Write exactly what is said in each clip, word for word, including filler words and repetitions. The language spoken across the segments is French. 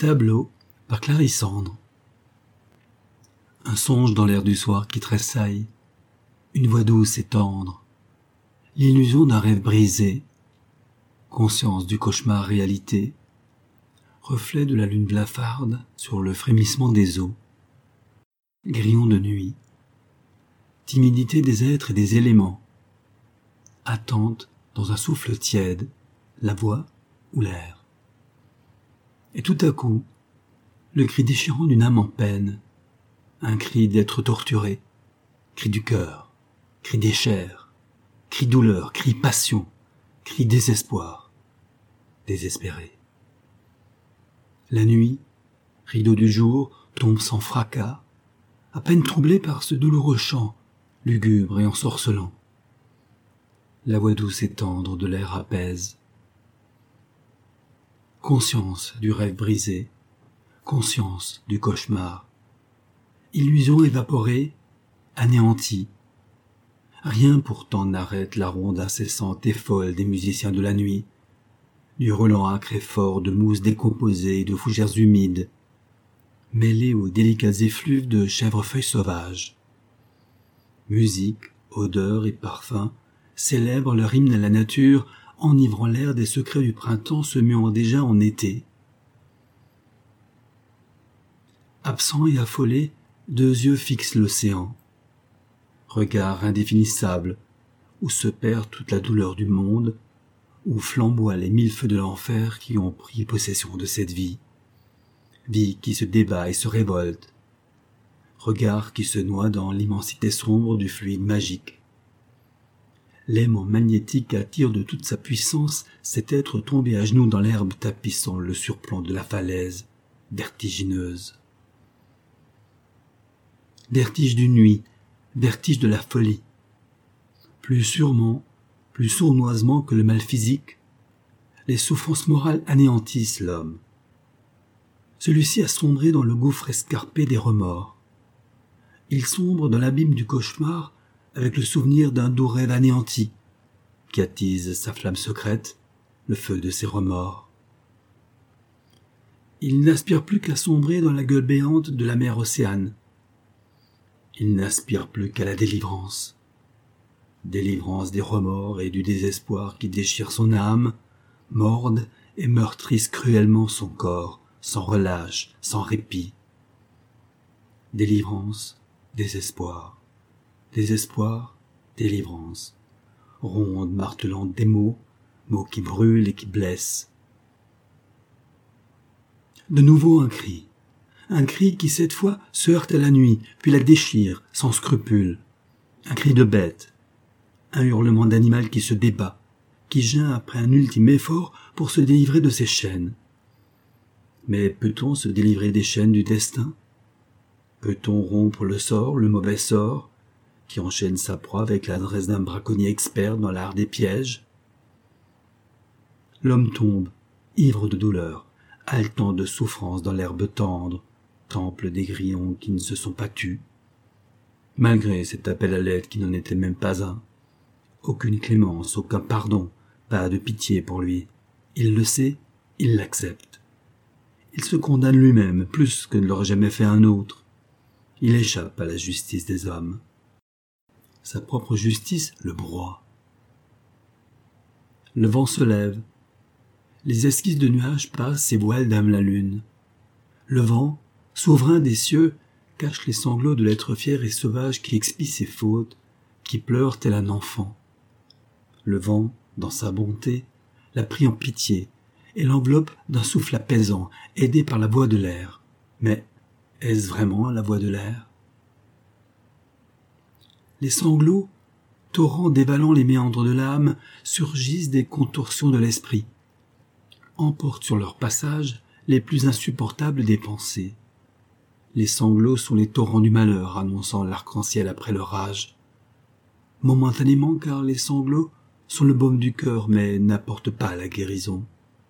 Tableau par Clarissandre. Un songe dans l'air du soir qui tressaille, une voix douce et tendre, l'illusion d'un rêve brisé, conscience du cauchemar réalité, reflet de la lune blafarde sur le frémissement des eaux, grillon de nuit, timidité des êtres et des éléments, attente dans un souffle tiède, la voix ou l'air. Et tout à coup, le cri déchirant d'une âme en peine, un cri d'être torturé, cri du cœur, cri des chairs, cri douleur, cri passion, cri désespoir, désespéré. La nuit, rideau du jour, tombe sans fracas, à peine troublé par ce douloureux chant, lugubre et ensorcelant. La voix douce et tendre de l'air apaise. Conscience du rêve brisé, conscience du cauchemar, illusion évaporée, anéantie. Rien pourtant n'arrête la ronde incessante et folle des musiciens de la nuit, du relent âcre et fort de mousse décomposée et de fougères humides, mêlées aux délicats effluves de chèvrefeuilles sauvages. Musique, odeur et parfum célèbrent leur hymne à la nature, enivrant l'air des secrets du printemps se muant déjà en été. Absent et affolé, deux yeux fixent l'océan. Regard indéfinissable, où se perd toute la douleur du monde, où flamboient les mille feux de l'enfer qui ont pris possession de cette vie. Vie qui se débat et se révolte. Regard qui se noie dans l'immensité sombre du fluide magique. L'aimant magnétique attire de toute sa puissance cet être tombé à genoux dans l'herbe tapissant le surplomb de la falaise, vertigineuse. Vertige d'une nuit, vertige de la folie. Plus sûrement, plus sournoisement que le mal physique, les souffrances morales anéantissent l'homme. Celui-ci a sombré dans le gouffre escarpé des remords. Il sombre dans l'abîme du cauchemar avec le souvenir d'un doux rêve anéanti, qui attise sa flamme secrète, le feu de ses remords. Il n'aspire plus qu'à sombrer dans la gueule béante de la mer Océane. Il n'aspire plus qu'à la délivrance. Délivrance des remords et du désespoir qui déchirent son âme, mordent et meurtrissent cruellement son corps, sans relâche, sans répit. Délivrance, désespoir. Désespoir, délivrance, ronde martelante des mots, mots qui brûlent et qui blessent. De nouveau un cri, un cri qui cette fois se heurte à la nuit, puis la déchire, sans scrupule. Un cri de bête, un hurlement d'animal qui se débat, qui geint après un ultime effort pour se délivrer de ses chaînes. Mais peut-on se délivrer des chaînes du destin? Peut-on rompre le sort, le mauvais sort, qui enchaîne sa proie avec l'adresse d'un braconnier expert dans l'art des pièges? L'homme tombe, ivre de douleur, haletant de souffrance dans l'herbe tendre, temple des grillons qui ne se sont pas tus. Malgré cet appel à l'aide qui n'en était même pas un, aucune clémence, aucun pardon, pas de pitié pour lui. Il le sait, il l'accepte. Il se condamne lui-même plus que ne l'aurait jamais fait un autre. Il échappe à la justice des hommes. Sa propre justice le broie. Le vent se lève. Les esquisses de nuages passent et voilent dame la lune. Le vent, souverain des cieux, cache les sanglots de l'être fier et sauvage qui expie ses fautes, qui pleure tel un enfant. Le vent, dans sa bonté, l'a pris en pitié et l'enveloppe d'un souffle apaisant, aidé par la voix de l'air. Mais est-ce vraiment la voix de l'air? Les sanglots, torrents dévalant les méandres de l'âme, surgissent des contorsions de l'esprit, emportent sur leur passage les plus insupportables des pensées. Les sanglots sont les torrents du malheur annonçant l'arc-en-ciel après l'orage. Momentanément, car les sanglots sont le baume du cœur mais n'apportent pas la guérison.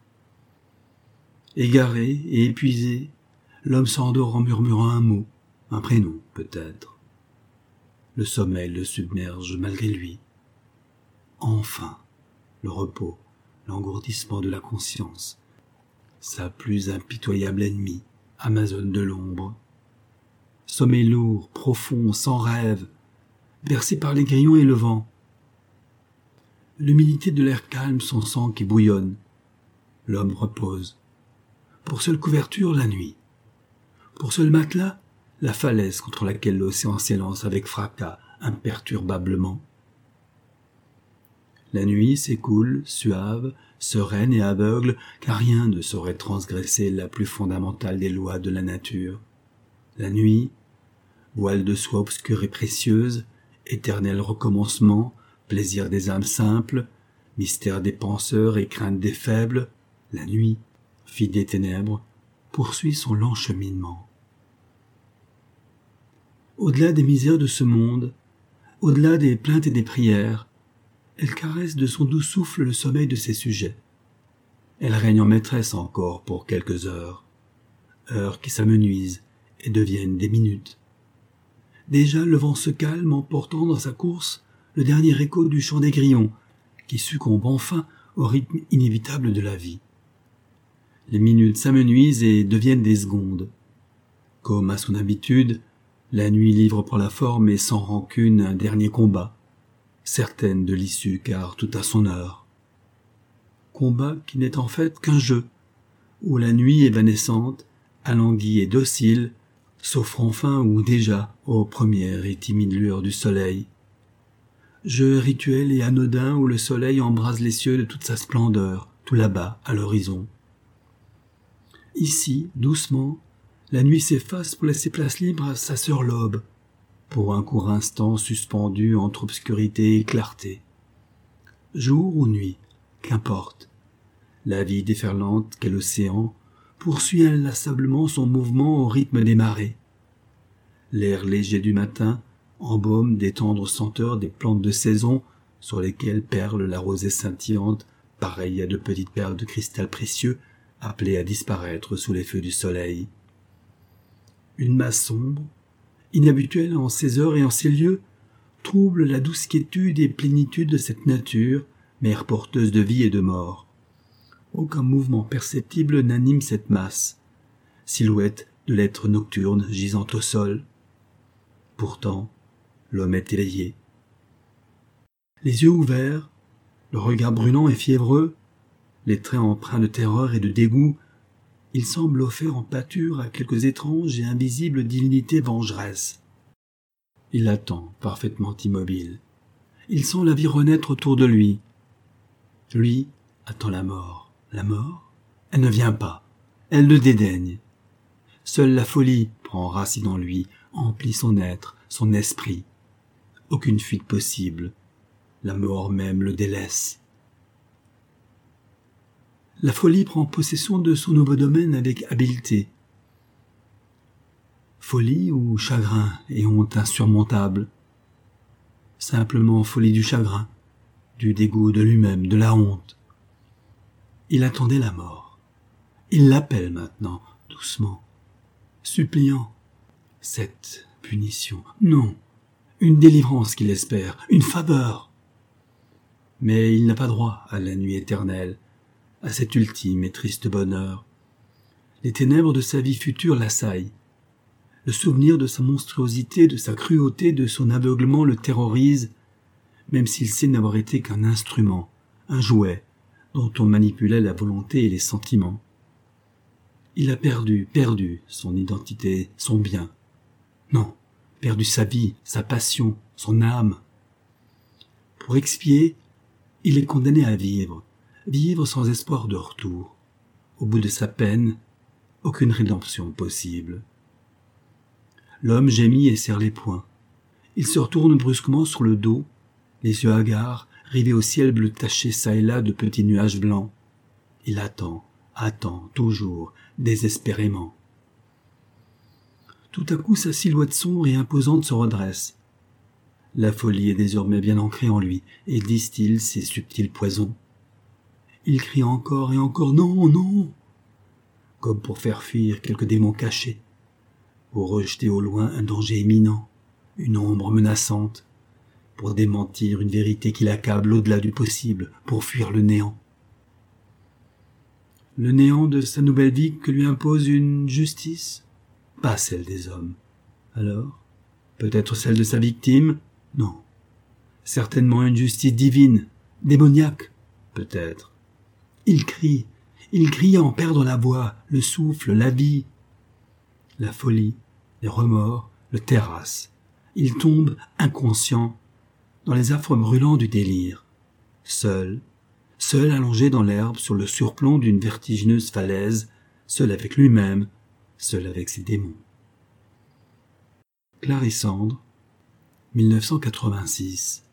Égaré et épuisé, l'homme s'endort en murmurant un mot, un prénom peut-être. Le sommeil le submerge malgré lui. Enfin, le repos, l'engourdissement de la conscience, sa plus impitoyable ennemie, amazone de l'ombre. Sommeil lourd, profond, sans rêve, bercé par les grillons et le vent. L'humidité de l'air calme son sang qui bouillonne. L'homme repose. Pour seule couverture, la nuit. Pour seul matelas, la falaise contre laquelle l'océan s'élance avec fracas imperturbablement. La nuit s'écoule, suave, sereine et aveugle, car rien ne saurait transgresser la plus fondamentale des lois de la nature. La nuit, voile de soie obscure et précieuse, éternel recommencement, plaisir des âmes simples, mystère des penseurs et crainte des faibles, la nuit, fille des ténèbres, poursuit son lent cheminement. Au-delà des misères de ce monde, au-delà des plaintes et des prières, elle caresse de son doux souffle le sommeil de ses sujets. Elle règne en maîtresse encore pour quelques heures, heures qui s'amenuisent et deviennent des minutes. Déjà le vent se calme, emportant dans sa course le dernier écho du chant des grillons, qui succombe enfin au rythme inévitable de la vie. Les minutes s'amenuisent et deviennent des secondes. Comme à son habitude, la nuit livre pour la forme et sans rancune un dernier combat, certaine de l'issue car tout a son heure. Combat qui n'est en fait qu'un jeu, où la nuit évanescente, alanguie et docile, s'offre enfin ou déjà aux premières et timides lueurs du soleil. Jeu rituel et anodin où le soleil embrase les cieux de toute sa splendeur, tout là-bas, à l'horizon. Ici, doucement, la nuit s'efface pour laisser place libre à sa sœur l'aube, pour un court instant suspendu entre obscurité et clarté. Jour ou nuit, qu'importe, la vie déferlante qu'est l'océan poursuit inlassablement son mouvement au rythme des marées. L'air léger du matin embaume des tendres senteurs des plantes de saison sur lesquelles perle la rosée scintillante, pareille à de petites perles de cristal précieux appelées à disparaître sous les feux du soleil. Une masse sombre, inhabituelle en ces heures et en ces lieux, trouble la douce quiétude et plénitude de cette nature, mère porteuse de vie et de mort. Aucun mouvement perceptible n'anime cette masse, silhouette de l'être nocturne gisant au sol. Pourtant, l'homme est éveillé. Les yeux ouverts, le regard brûlant et fiévreux, les traits empreints de terreur et de dégoût, il semble offert en pâture à quelques étranges et invisibles divinités vengeresses. Il attend, parfaitement immobile. Il sent la vie renaître autour de lui. Lui attend la mort. La mort, elle ne vient pas. Elle le dédaigne. Seule la folie prend racine en lui, emplit son être, son esprit. Aucune fuite possible. La mort même le délaisse. La folie prend possession de son nouveau domaine avec habileté. Folie ou chagrin et honte insurmontable. Simplement folie du chagrin, du dégoût de lui-même, de la honte. Il attendait la mort. Il l'appelle maintenant, doucement, suppliant. Cette punition, non, une délivrance qu'il espère, une faveur. Mais il n'a pas droit à la nuit éternelle, à cet ultime et triste bonheur. Les ténèbres de sa vie future l'assaillent. Le souvenir de sa monstruosité, de sa cruauté, de son aveuglement le terrorise, même s'il sait n'avoir été qu'un instrument, un jouet, dont on manipulait la volonté et les sentiments. Il a perdu, perdu son identité, son bien. Non, perdu sa vie, sa passion, son âme. Pour expier, il est condamné à vivre, vivre sans espoir de retour. Au bout de sa peine, aucune rédemption possible. L'homme gémit et serre les poings. Il se retourne brusquement sur le dos, les yeux hagards, rivés au ciel bleu taché çà et là de petits nuages blancs. Il attend, attend, toujours, désespérément. Tout à coup, sa silhouette sombre et imposante se redresse. La folie est désormais bien ancrée en lui et distille ses subtils poisons. Il crie encore et encore « Non, non !» comme pour faire fuir quelque démon caché, pour rejeter au loin un danger imminent, une ombre menaçante, pour démentir une vérité qui l'accable au-delà du possible, pour fuir le néant. Le néant de sa nouvelle vie que lui impose une justice? Pas celle des hommes. Alors, peut-être celle de sa victime? Non. Certainement une justice divine, démoniaque, peut-être. Il crie, il crie à en perdre la voix, le souffle, la vie. La folie, les remords, le terrasse. Il tombe inconscient dans les affres brûlants du délire. Seul, seul allongé dans l'herbe sur le surplomb d'une vertigineuse falaise, seul avec lui-même, seul avec ses démons. Clarissandre, mille neuf cent quatre-vingt-six.